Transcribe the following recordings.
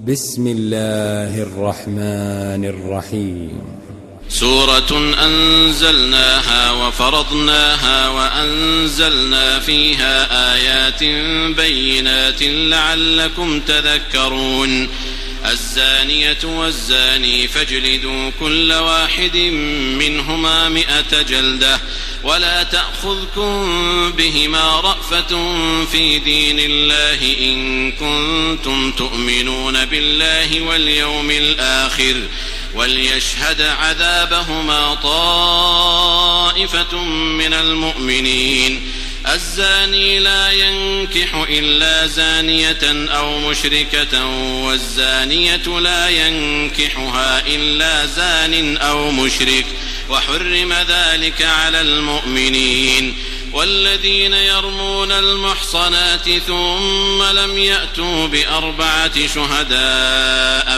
بسم الله الرحمن الرحيم. سورة أنزلناها وفرضناها وأنزلنا فيها آيات بينات لعلكم تذكرون. الزانية والزاني فاجلدوا كل واحد منهما 100 جلدة ولا تأخذكم بهما رأفة في دين الله إن كنتم تؤمنون بالله واليوم الآخر وليشهد عذابهما طائفة من المؤمنين. الزاني لا ينكح إلا زانية أو مشركة والزانية لا ينكحها إلا زان أو مشرك وحرم ذلك على المؤمنين. والذين يرمون المحصنات ثم لم يأتوا ب4 شهداء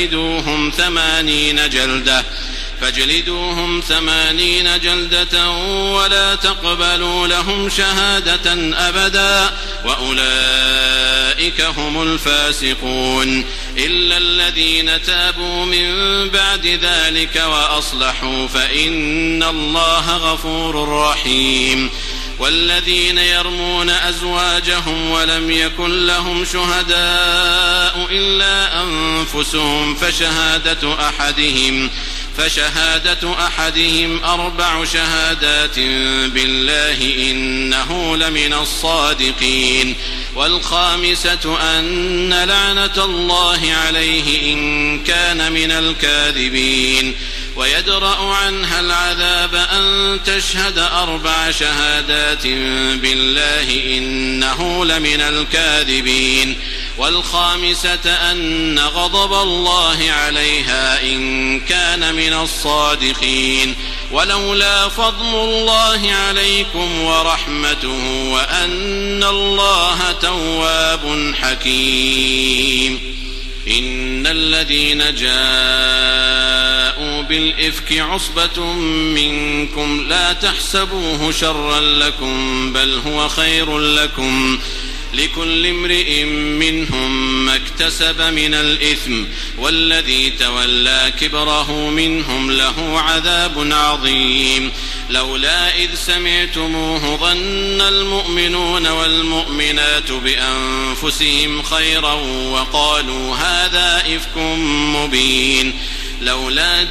فاجلدوهم 80 جلدة ولا تقبلوا لهم شهادة أبدا وأولئك هم الفاسقون إلا الذين تابوا من بعد ذلك وأصلحوا فإن الله غفور رحيم. والذين يرمون أزواجهم ولم يكن لهم شهداء إلا أنفسهم فشهادة أحدهم 4 شهادات بالله إنه لمن الصادقين. والخامسة أن لعنة الله عليه إن كان من الكاذبين. ويدرأ عنها العذاب أن تشهد 4 شهادات بالله إنه لمن الكاذبين. والخامسة أن غضب الله عليها إن كان من الصادقين. ولولا فضل الله عليكم ورحمته وأن الله تواب حكيم. إن الذين جاءوا بالإفك عصبة منكم لا تحسبوه شرا لكم بل هو خير لكم لكل امرئ منهم ما اكتسب من الإثم والذي تولى كبره منهم له عذاب عظيم. لولا إذ سمعتموه ظن المؤمنون والمؤمنات بأنفسهم خيرا وقالوا هذا إفك مبين. لولا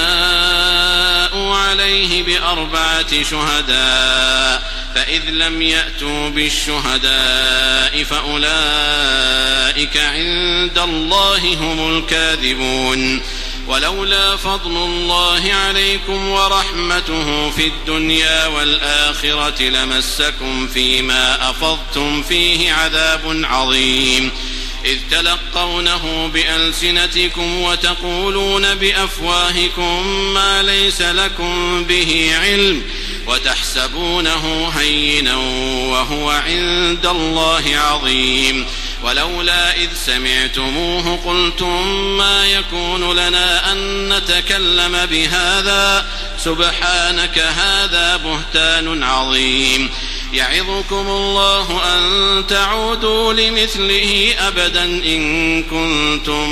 جاءوا عليه ب4 شهداء فإذ لم يأتوا بالشهداء فأولئك عند الله هم الكاذبون. ولولا فضل الله عليكم ورحمته في الدنيا والآخرة لمسكم فيما أفضتم فيه عذاب عظيم إذ تلقونه بألسنتكم وتقولون بأفواهكم ما ليس لكم به علم وتحسبونه هينا وهو عند الله عظيم. ولولا إذ سمعتموه قلتم ما يكون لنا أن نتكلم بهذا سبحانك هذا بهتان عظيم. يعظكم الله أن تعودوا لمثله أبدا إن كنتم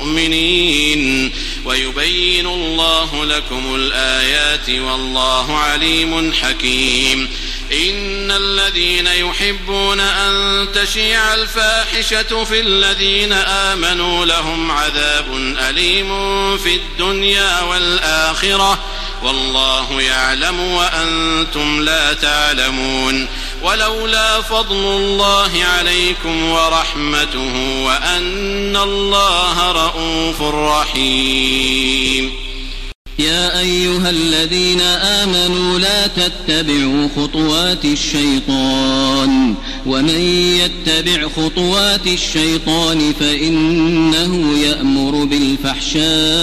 مؤمنين ويبين الله لكم الآيات والله عليم حكيم. إن الذين يحبون أن تشيع الفاحشة في الذين آمنوا لهم عذاب أليم في الدنيا والآخرة والله يعلم وأنتم لا تعلمون. ولولا فضل الله عليكم ورحمته وأن الله رءوف رحيم. يا أيها الذين آمنوا لا تتبعوا خطوات الشيطان ومن يتبع خطوات الشيطان فإنه يأمر بالفحشاء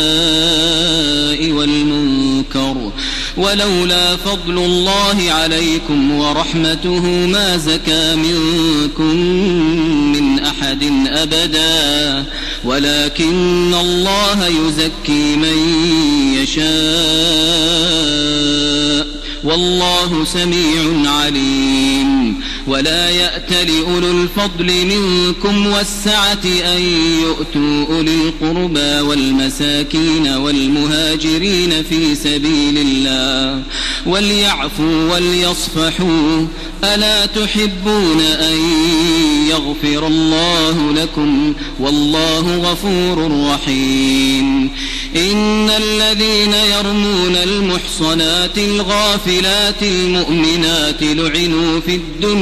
والمنكر. ولولا فضل الله عليكم ورحمته ما زكى منكم من أحد أبدا ولكن الله يزكي من يشاء والله سميع عليم. ولا يأتل أولو الفضل منكم والسعة أن يؤتوا أولي القربى والمساكين والمهاجرين في سبيل الله وليعفوا وليصفحوا ألا تحبون أن يغفر الله لكم والله غفور رحيم إن الذين يرمون المحصنات الغافلات المؤمنات لعنوا في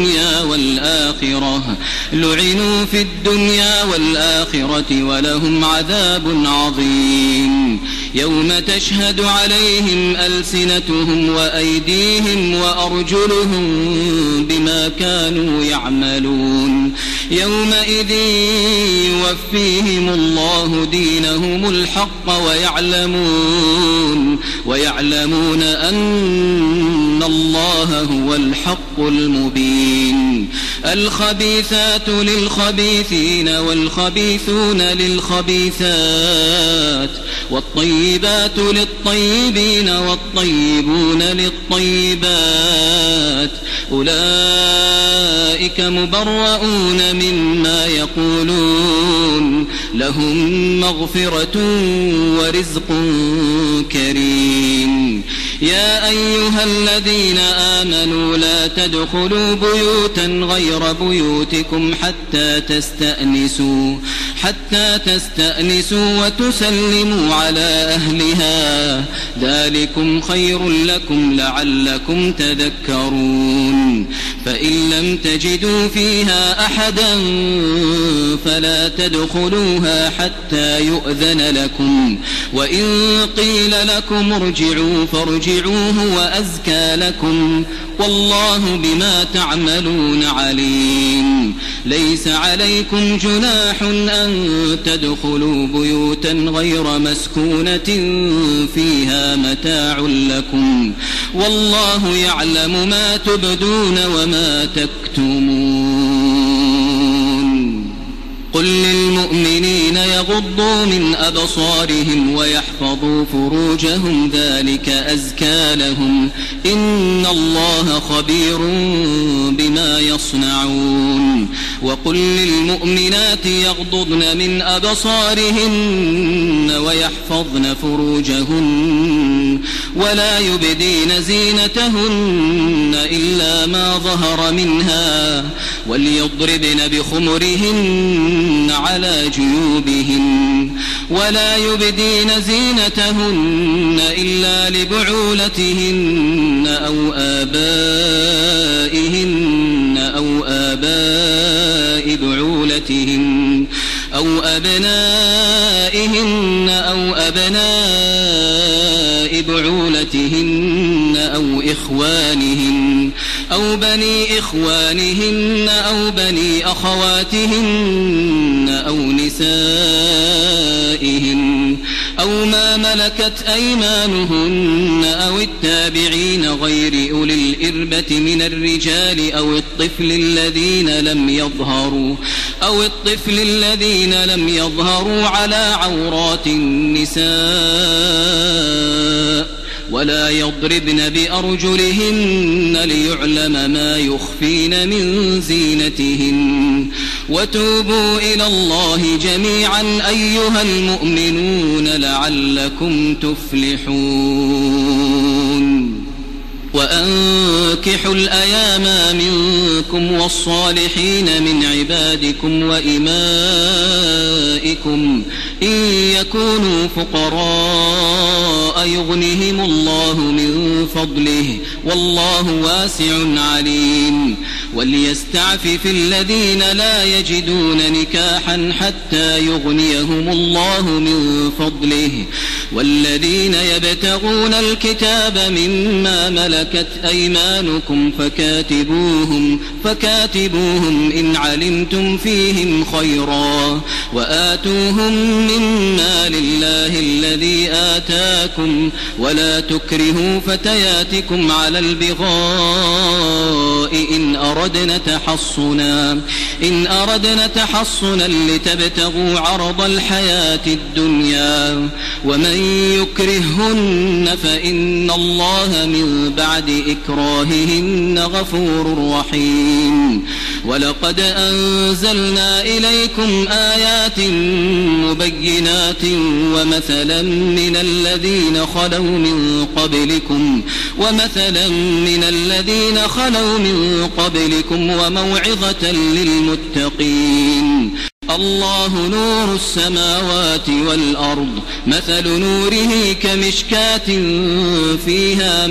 الدنيا والآخرة ولهم عذاب عظيم يوم تشهد عليهم ألسنتهم وأيديهم وأرجلهم بما كانوا يعملون يومئذ يوفيهم الله دينهم الحق ويعلمون أن الله هو الحق المبين الخبيثات للخبيثين والخبيثون للخبيثات والطيبات للطيبين والطيبون للطيبات أولئك مبرؤون مما يقولون لهم مغفرة ورزق كريم يا أيها الذين آمنوا لا تدخلوا بيوتا غير بيوتكم حتى تستأنسوا وتسلموا على أهلها ذلكم خير لكم لعلكم تذكرون فإن لم تجدوا فيها أحدا فلا تدخلوها حتى يؤذن لكم وإن قيل لكم ارجعوا فارجعوا هو أزكى لكم والله بما تعملون عليم ليس عليكم جناح أن تدخلوا بيوتا غير مسكونة فيها متاع لكم والله يعلم ما تبدون وما تكتمون قل للمؤمنين يغضوا من أبصارهم ويحفظوا فروجهم ذلك أزكى لهم إن الله خبير بما يصنعون وقل للمؤمنات يغضضن من أبصارهن ويحفظن فروجهن ولا يبدين زينتهن إلا ما ظهر منها وليضربن بخمرهن على جيوبهن ولا يبدين زينتهن إلا لبعولتهن أو آباء بعولتهن أو أبنائهن أو أبناء بعولتهن أو إخوانهن أو بني إخوانهن أو بني أخواتهن أو نسائهن أو ما ملكت أيمانهن أو التابعين غير أولي الإربة من الرجال أو الطفل الذين لم يظهروا على عورات النساء ولا يضربن بأرجلهن ليعلم ما يخفين من زينتهن وتوبوا إلى الله جميعا أيها المؤمنون لعلكم تفلحون وأنكحوا الأيام منكم والصالحين من عبادكم وإمائكم إن يكونوا فقراء يغنهم الله من فضله والله واسع عليم وليستعفف الذين لا يجدون نكاحا حتى يغنيهم الله من فضله والذين يبتغون الكتاب مما ملكت أيمانكم فكاتبوهم إن علمتم فيهم خيرا وآتوهم مما لله الذي آتاكم ولا تكرهوا فتياتكم على البغاء إن أردنا تحصنا لتبتغوا عرض الحياة الدنيا ومن يكرههن فإن الله من بعد إكراههن غفور رحيم. ولقد أنزلنا إليكم آيات مبينات ومثلا من الذين خلوا من قبلكم وموعظة للمتقين. الله نور السماوات والأرض مثل نوره كمشكاة فيها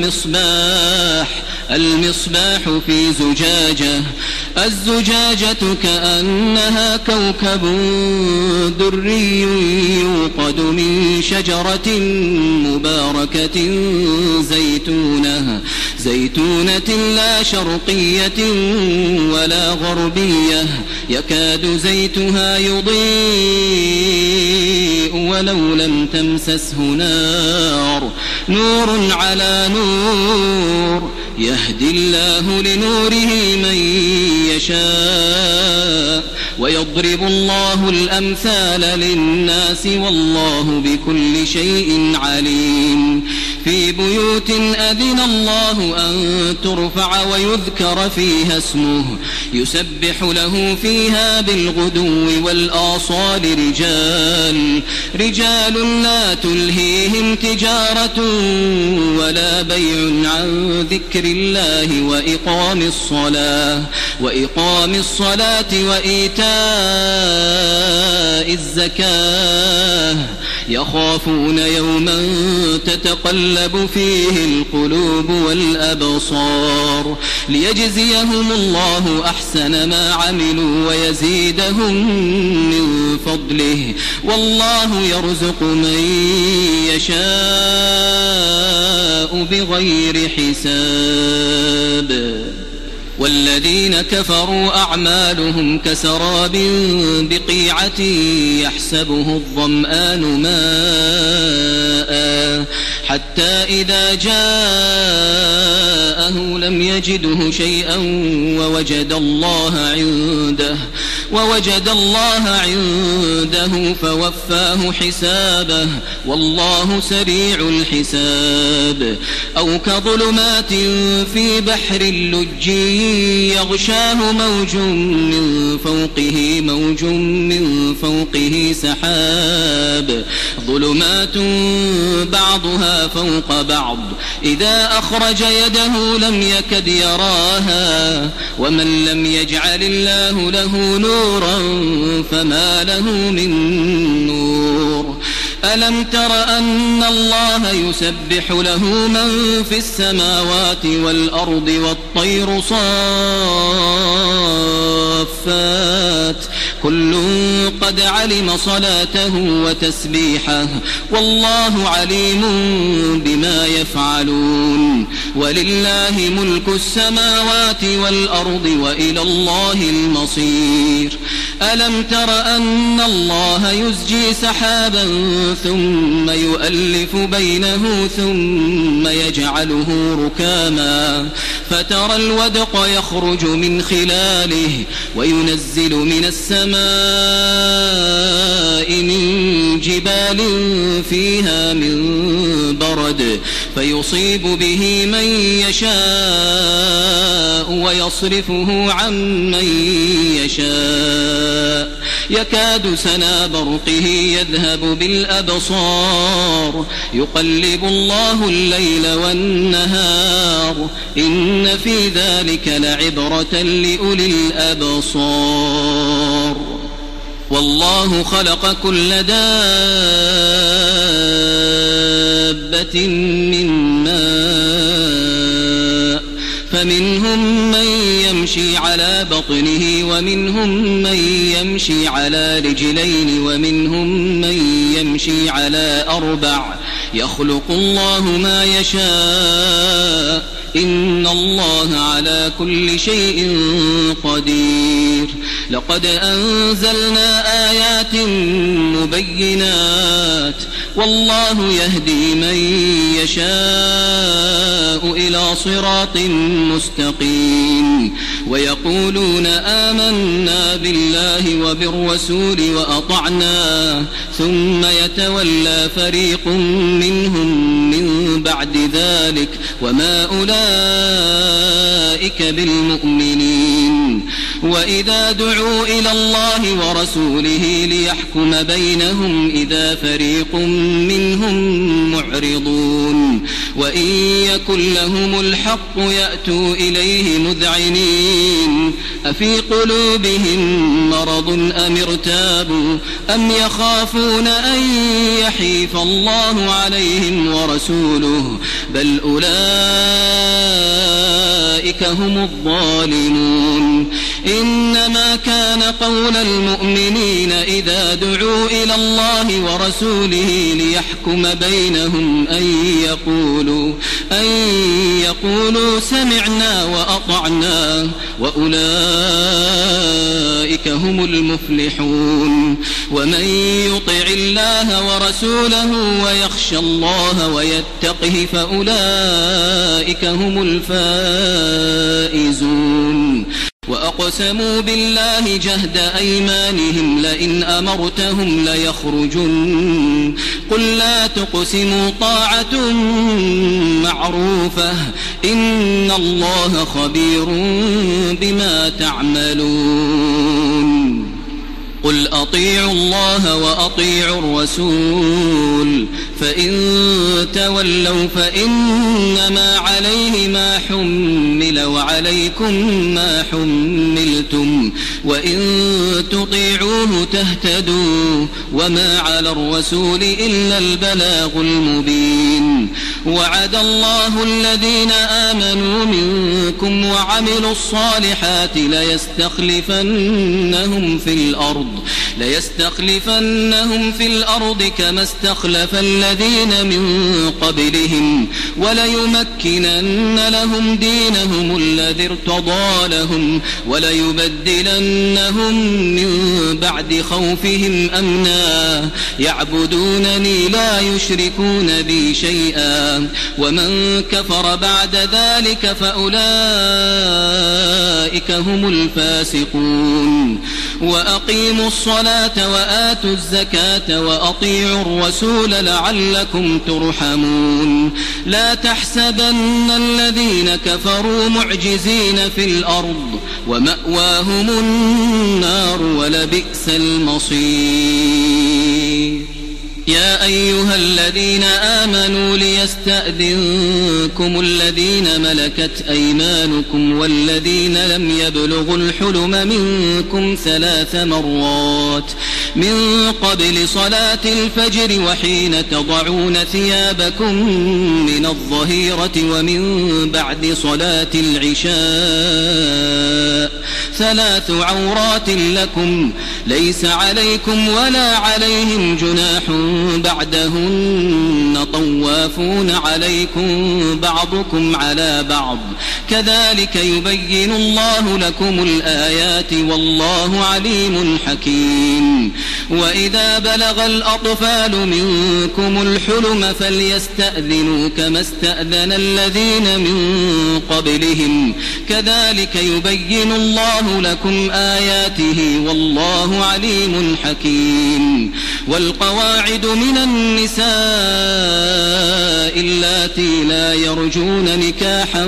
المصباح في زجاجة الزجاجة كأنها كوكب دري يوقد من شجرة مباركة زيتونة لا شرقية ولا غربية يكاد زيتها يضيء ولو لم تمسسه نور على نور يهدي الله لنوره من يشاء ويضرب الله الأمثال للناس والله بكل شيء عليم. في بيوت أذن الله أن ترفع ويذكر فيها اسمه يسبح له فيها بالغدو والآصال رجال لا تلهيهم تجارة ولا بيع عن ذكر الله وإقام الصلاة وإيتاء الزكاة يخافون يوما تتقلب فيه القلوب والأبصار ليجزيهم الله أحسن ما عملوا ويزيدهم من فضله والله يرزق من يشاء بغير حساب. والذين كفروا أعمالهم كسراب بقيعة يحسبه الظمآن ماء حتى إذا جاءه لم يجده شيئا ووجد الله عنده فوفاه حسابه والله سريع الحساب. أو كظلمات في بحر اللج يغشاه موج من فوقه سحاب ظلمات بعضها فوق بعض إذا أخرج يده لم يكد يراها ومن لم يجعل الله له نورا فما له من نور. ألم تر أن الله يسبح له من في السماوات والأرض والطير صافات كل قد علم صلاته وتسبيحه والله عليم بما يفعلون. ولله ملك السماوات والأرض وإلى الله المصير. ألم تر أن الله يزجي سحابا ثم يؤلف بينه ثم يجعله ركاما فترى الودق يخرج من خلاله وينزل من السماء من جبال فيها من برد فيصيب به من يشاء ويصرفه عن من يشاء يكاد سنا برقه يذهب بالأبصار يقلب الله الليل والنهار إن في ذلك لعبرة لأولي الأبصار. والله خلق كل دابة من ماء فمنهم من يمشي على بطنه ومنهم من يمشي على رجلين ومنهم من يمشي على 4 يخلق الله ما يشاء إن الله على كل شيء قدير. لقد أنزلنا آيات مبينات والله يهدي من يشاء إلى صراط مستقيم. ويقولون آمنا بالله وبالرسول وأطعنا ثم يتولى فريق منهم من بعد ذلك وما أولئك بالمؤمنين. وإذا دعوا إلى الله ورسوله ليحكم بينهم إذا فريق منهم معرضون. وإن يكن لهم الحق يأتوا إليه مذعنين. أفي قلوبهم مرض أم ارتابوا أم يخافون أن يحيف الله عليهم ورسوله بل أولئك هم الظالمون. إنما كان قول المؤمنين إذا دعوا إلى الله ورسوله ليحكم بينهم أن يقولوا سمعنا وأطعنا وأولئك هم المفلحون. ومن يطع الله ورسوله ويخشى الله ويتقه فأولئك هم الفائزون. وأقسموا بالله جهد أيمانهم لئن أمرتهم ليخرجن قل لا تقسموا طاعة معروفة إن الله خبير بما تعملون. قل أطيعوا الله وأطيعوا الرسول فإن تولوا فإنما عليه ما حمل وعليكم ما حملتم وإن تطيعوه تهتدوا وما على الرسول إلا البلاغ المبين. وعد الله الذين آمنوا منكم وعملوا الصالحات ليستخلفنهم في الأرض كما استخلف الذين من قبلهم وليمكنن لهم دينهم الذي ارتضى لهم وليبدلنهم من بعد خوفهم أمنا يعبدونني لا يشركون بي شيئا ومن كفر بعد ذلك فأولئك هم الفاسقون. وأقيموا الصلاة وآتوا الزكاة وأطيعوا الرسول لعلكم ترحمون. لا تحسبن الذين كفروا معجزين في الأرض ومأواهم النار ولبئس المصير. يا أيها الذين آمنوا ليستأذنكم الذين ملكت أيمانكم والذين لم يبلغوا الحلم منكم 3 مرات من قبل صلاة الفجر وحين تضعون ثيابكم من الظهيرة ومن بعد صلاة العشاء 3 عورات لكم ليس عليكم ولا عليهم جناح بعدهن طوافون عليكم بعضكم على بعض كذلك يبين الله لكم الآيات والله عليم حكيم. وإذا بلغ الأطفال منكم الحلم فليستأذنوا كما استأذن الذين من قبلهم كذلك يبين الله لكم آياته والله عليم حكيم. والقواعد من النساء اللاتي لا يرجون نكاحا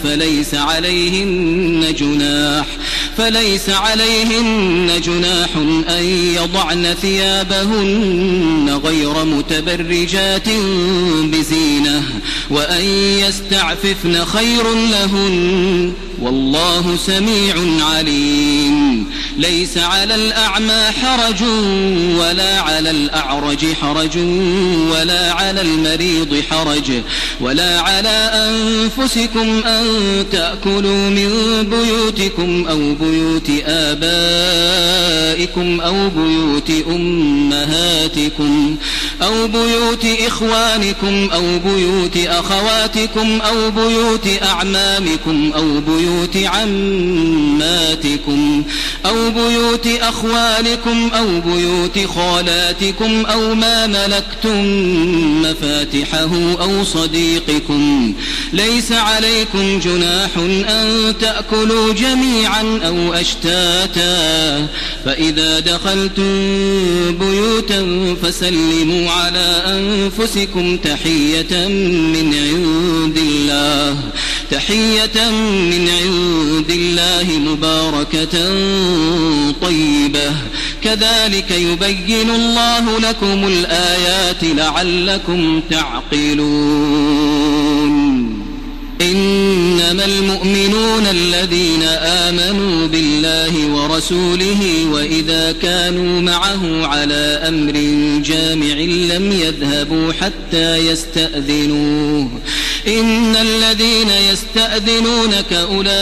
فليس عليهن جناح أن يضعن ثيابهن غير متبرجات بزينة وأن يستعففن خير لهن والله سميع عليم. ليس على الأعمى حرج ولا على الأعرج حرج ولا على المريض حرج ولا على أنفسكم أن تأكلوا من بيوتكم أو بيوت آبائكم أو بيوت أمهاتكم أو بيوت إخوانكم أو بيوت أخواتكم أو بيوت أعمامكم أو بيوت عماتكم أو بيوت أخوالكم أو بيوت خالاتكم أو ما ملكتم مفاتحه أو صديقكم. ليس عليكم جناح أن تأكلوا جميعا أو أشتاتا، فإذا دخلتم بيوتا فسلموا على أنفسكم تحية من عند الله مباركة طيبة، كذلك يبين الله لكم الآيات لعلكم تعقلون. إنما المؤمنون الذين آمنوا بالله ورسوله وإذا كانوا معه على أمر جامع لم يذهبوا حتى يستأذنوه. إن الذين يستأذنونك أولئك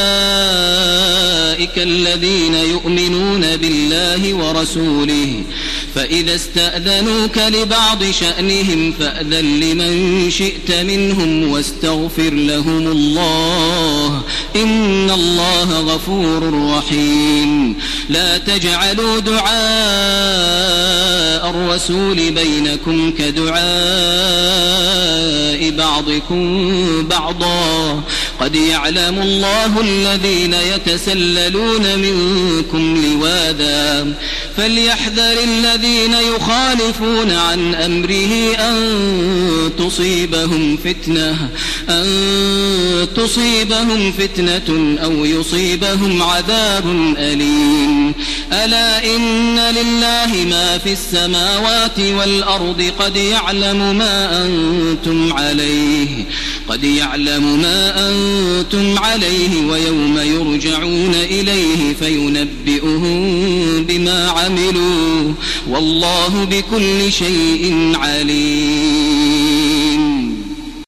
الذين يؤمنون بالله ورسوله، فإذا استأذنوك لبعض شأنهم فأذن لمن شئت منهم واستغفر لهم الله، إن الله غفور رحيم. لا تجعلوا دعاء الرسول بينكم كدعاء بعضكم بعضا، قد يعلم الله الذين يتسللون منكم لواذا، فليحذر الذين يخالفون عن أمره أن تصيبهم فتنة أو يصيبهم عذاب أليم. ألا إن لله ما في السماوات والأرض، قد يعلم ما أنتم عليه ويوم يرجعون إليه فينبئهم بما عملوا، والله بكل شيء عليم.